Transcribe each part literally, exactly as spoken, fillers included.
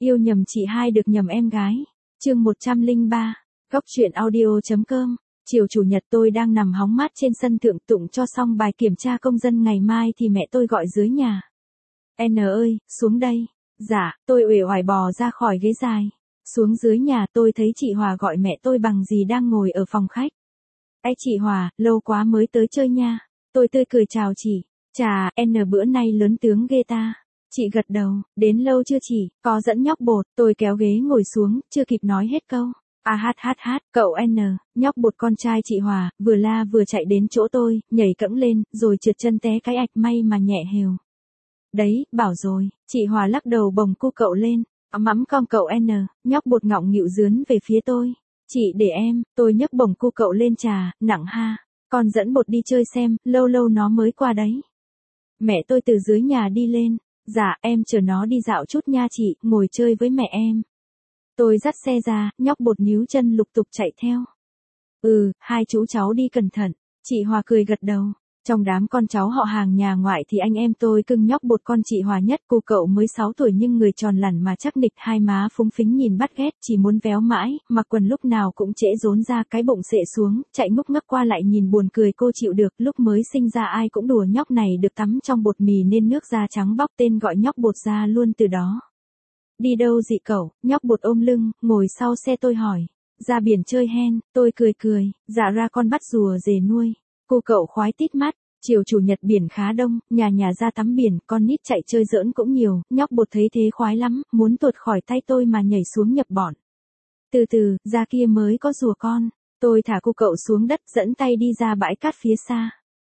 Yêu nhầm chị hai được nhầm em gái. Chương một trăm lẻ ba. Góc truyện audio.com. Chiều chủ nhật tôi đang nằm hóng mát trên sân thượng tụng cho xong bài kiểm tra công dân ngày mai thì mẹ tôi gọi dưới nhà. N ơi, xuống đây. Dạ, tôi uể oải bò ra khỏi ghế dài. Xuống dưới nhà tôi thấy chị Hòa gọi mẹ tôi bằng gì đang ngồi ở phòng khách. Ê chị Hòa, lâu quá mới tới chơi nha. Tôi tươi cười chào chị. Chà, N bữa nay lớn tướng ghê ta. Chị gật đầu, đến lâu chưa chị, có dẫn nhóc bột, tôi kéo ghế ngồi xuống, chưa kịp nói hết câu. À hát hát hát, cậu N, nhóc bột con trai chị Hòa, vừa la vừa chạy đến chỗ tôi, nhảy cẫng lên, rồi trượt chân té cái ạch may mà nhẹ hều. Đấy, bảo rồi, chị Hòa lắc đầu bồng cu cậu lên, mắm con cậu N, nhóc bột ngọng nghịu dướn về phía tôi. Chị để em, tôi nhấc bồng cu cậu lên trà, nặng ha, con dẫn bột đi chơi xem, lâu lâu nó mới qua đấy. Mẹ tôi từ dưới nhà đi lên. Dạ, em chờ nó đi dạo chút nha chị, ngồi chơi với mẹ em. Tôi dắt xe ra, nhóc bột níu chân lục tục chạy theo. Ừ, hai chú cháu đi cẩn thận. Chị Hòa cười gật đầu. Trong đám con cháu họ hàng nhà ngoại thì anh em tôi cưng nhóc bột con chị Hòa nhất. Cô cậu mới sáu tuổi nhưng người tròn lẳn mà chắc nịch, hai má phúng phính nhìn bắt ghét, chỉ muốn véo mãi, mặc quần lúc nào cũng trễ rốn ra, cái bụng xệ xuống, chạy ngúc ngắc qua lại nhìn buồn cười cô chịu được. Lúc mới sinh ra ai cũng đùa nhóc này được tắm trong bột mì nên nước da trắng bóc, tên gọi nhóc bột ra luôn từ đó. Đi đâu dị cậu? Nhóc bột ôm lưng, ngồi sau xe tôi hỏi. Ra biển chơi hen, tôi cười cười, dạ ra con bắt rùa rể nuôi. Cô cậu khoái tít mắt. Chiều chủ nhật biển khá đông, nhà nhà ra tắm biển, con nít chạy chơi giỡn cũng nhiều, nhóc bột thấy thế khoái lắm, muốn tuột khỏi tay tôi mà nhảy xuống nhập bọn. Từ từ, ra kia mới có rùa con, tôi thả cô cậu xuống đất dẫn tay đi ra bãi cát phía xa.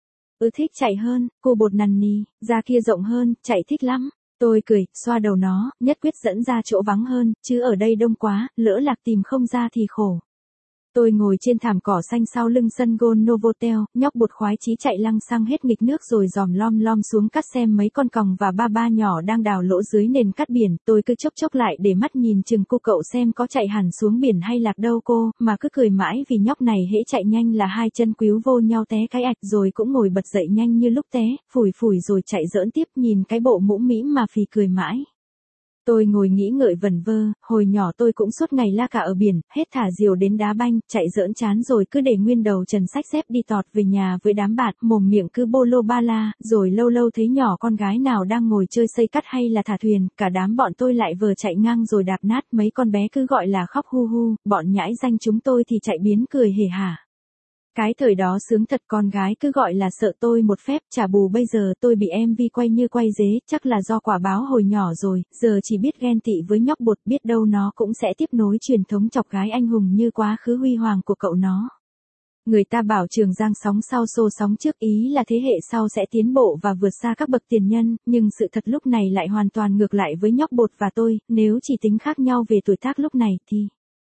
Ừ thích chạy hơn, cô bột nằn nì, ra kia rộng hơn, chạy thích lắm. Tôi cười, xoa đầu nó, nhất quyết dẫn ra chỗ vắng hơn, chứ ở đây đông quá, lỡ lạc tìm không ra thì khổ. Tôi ngồi trên thảm cỏ xanh sau lưng sân golf Novotel, nhóc bột khoái chí chạy lăng xăng hết nghịch nước rồi dòm lom lom xuống cắt xem mấy con còng và ba ba nhỏ đang đào lỗ dưới nền cát biển. Tôi cứ chốc chốc lại để mắt nhìn chừng cô cậu xem có chạy hẳn xuống biển hay lạc đâu cô, mà cứ cười mãi vì nhóc này hễ chạy nhanh là hai chân quíu vô nhau té cái ạch rồi cũng ngồi bật dậy nhanh như lúc té, phủi phủi rồi chạy giỡn tiếp, nhìn cái bộ mũm mĩm mà phì cười mãi. Tôi ngồi nghĩ ngợi vẩn vơ, hồi nhỏ tôi cũng suốt ngày la cả ở biển, hết thả diều đến đá banh, chạy giỡn chán rồi cứ để nguyên đầu trần xách xếp đi tọt về nhà với đám bạn, mồm miệng cứ bô lô ba la, rồi lâu lâu thấy nhỏ con gái nào đang ngồi chơi xây cắt hay là thả thuyền, cả đám bọn tôi lại vừa chạy ngang rồi đạp nát, mấy con bé cứ gọi là khóc hu hu, bọn nhãi danh chúng tôi thì chạy biến cười hề hả. Cái thời đó sướng thật, con gái cứ gọi là sợ tôi một phép, trả bù bây giờ tôi bị em vê quay như quay dế, chắc là do quả báo hồi nhỏ rồi, giờ chỉ biết ghen tị với nhóc bột, biết đâu nó cũng sẽ tiếp nối truyền thống chọc gái anh hùng như quá khứ huy hoàng của cậu nó. Người ta bảo Trường Giang sóng sau xô sóng trước, ý là thế hệ sau sẽ tiến bộ và vượt xa các bậc tiền nhân, nhưng sự thật lúc này lại hoàn toàn ngược lại với nhóc bột và tôi, nếu chỉ tính khác nhau về tuổi tác lúc này thì...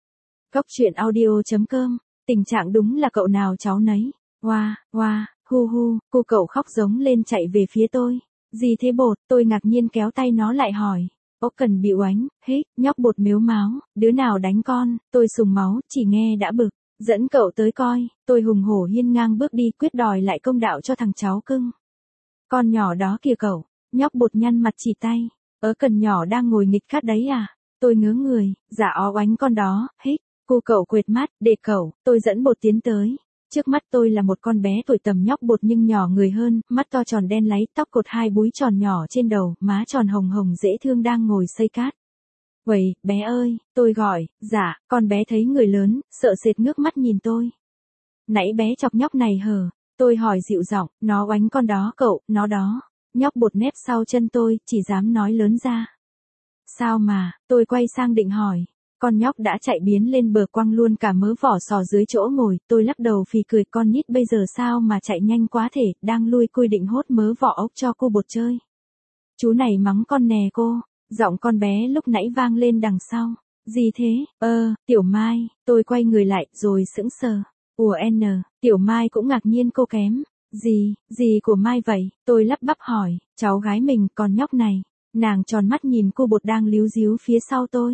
Góc truyện audio.com. Tình trạng đúng là cậu nào cháu nấy. Hoa, hoa, hu hu, cô cậu khóc giống lên chạy về phía tôi. Gì thế bột, tôi ngạc nhiên kéo tay nó lại hỏi. Ố cần bị oánh, hít, nhóc bột mếu máo, đứa nào đánh con, tôi sùng máu, chỉ nghe đã bực. Dẫn cậu tới coi, tôi hùng hổ hiên ngang bước đi quyết đòi lại công đạo cho thằng cháu cưng. Con nhỏ đó kìa cậu, nhóc bột nhăn mặt chỉ tay. Ớ cần nhỏ đang ngồi nghịch cát đấy à? Tôi ngớ người, dạ ó oánh con đó, hít. Cô cậu quệt mắt, để cậu, tôi dẫn bột tiến tới. Trước mắt tôi là một con bé tuổi tầm nhóc bột nhưng nhỏ người hơn, mắt to tròn đen láy, tóc cột hai búi tròn nhỏ trên đầu, má tròn hồng hồng dễ thương đang ngồi xây cát. Vậy, bé ơi, tôi gọi, dạ, con bé thấy người lớn, sợ sệt ngước mắt nhìn tôi. Nãy bé chọc nhóc này hờ, tôi hỏi dịu giọng, nó oánh con đó cậu, nó đó. Nhóc bột nép sau chân tôi, chỉ dám nói lớn ra. Sao mà, tôi quay sang định hỏi. Con nhóc đã chạy biến lên bờ quăng luôn cả mớ vỏ sò dưới chỗ ngồi, tôi lắc đầu phì cười, con nít bây giờ sao mà chạy nhanh quá thể, đang lui cui định hốt mớ vỏ ốc cho cô bột chơi. Chú này mắng con nè cô, giọng con bé lúc nãy vang lên đằng sau. Gì thế, ơ, Tiểu Mai, tôi quay người lại rồi sững sờ. Ủa N, Tiểu Mai cũng ngạc nhiên cô kém. Gì, gì của Mai vậy, tôi lắp bắp hỏi, cháu gái mình, con nhóc này. Nàng tròn mắt nhìn cô bột đang líu díu phía sau tôi.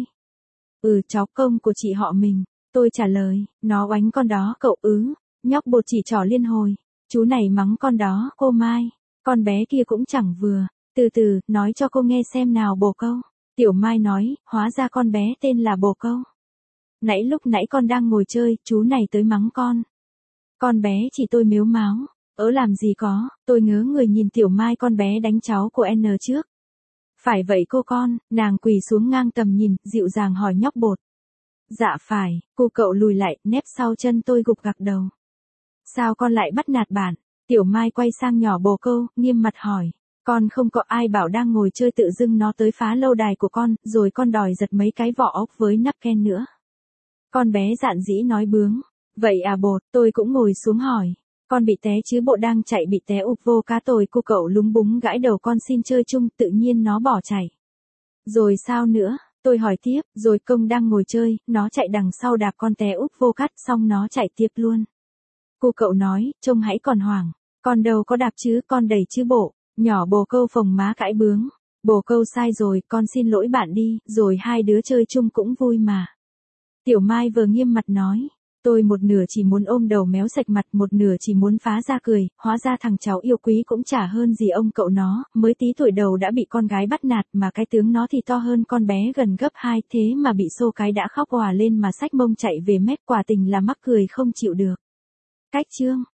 Ừ cháu công của chị họ mình, tôi trả lời, nó oánh con đó cậu ứ, nhóc bột chỉ trỏ liên hồi, chú này mắng con đó cô Mai, con bé kia cũng chẳng vừa, từ từ, nói cho cô nghe xem nào bồ câu, Tiểu Mai nói, hóa ra con bé tên là Bồ Câu. Nãy lúc nãy con đang ngồi chơi, chú này tới mắng con. Con bé chỉ tôi mếu máo. Ớ làm gì có, tôi ngớ người nhìn Tiểu Mai con bé đánh cháu của N trước. Phải vậy cô con, nàng quỳ xuống ngang tầm nhìn, dịu dàng hỏi nhóc Bột. Dạ phải, cô cậu lùi lại, nép sau chân tôi gục gặc đầu. Sao con lại bắt nạt bạn? Tiểu Mai quay sang nhỏ Bồ Câu, nghiêm mặt hỏi. Con không có ai bảo đang ngồi chơi tự dưng nó tới phá lâu đài của con, rồi con đòi giật mấy cái vỏ ốc với nắp ken nữa. Con bé dạn dĩ nói bướng. Vậy à Bột, tôi cũng ngồi xuống hỏi. Con bị té chứ bộ đang chạy bị té ụp vô cá tồi, cô cậu lúng búng gãi đầu, con xin chơi chung, tự nhiên nó bỏ chạy. Rồi sao nữa, tôi hỏi tiếp, rồi Công đang ngồi chơi, nó chạy đằng sau đạp con té úp vô cắt, xong nó chạy tiếp luôn. Cô cậu nói, trông hãy còn hoảng, con đâu có đạp chứ, con đẩy chứ bộ. Nhỏ Bồ Câu phồng má cãi bướng. Bồ Câu sai rồi, con xin lỗi bạn đi, rồi hai đứa chơi chung cũng vui mà. Tiểu Mai vừa nghiêm mặt nói. Tôi một nửa chỉ muốn ôm đầu méo sạch mặt, một nửa chỉ muốn phá ra cười, hóa ra thằng cháu yêu quý cũng chả hơn gì ông cậu nó, mới tí tuổi đầu đã bị con gái bắt nạt, mà cái tướng nó thì to hơn con bé gần gấp hai, thế mà bị xô cái đã khóc òa lên mà xách mông chạy về mép, quả tình là mắc cười không chịu được. Cách chương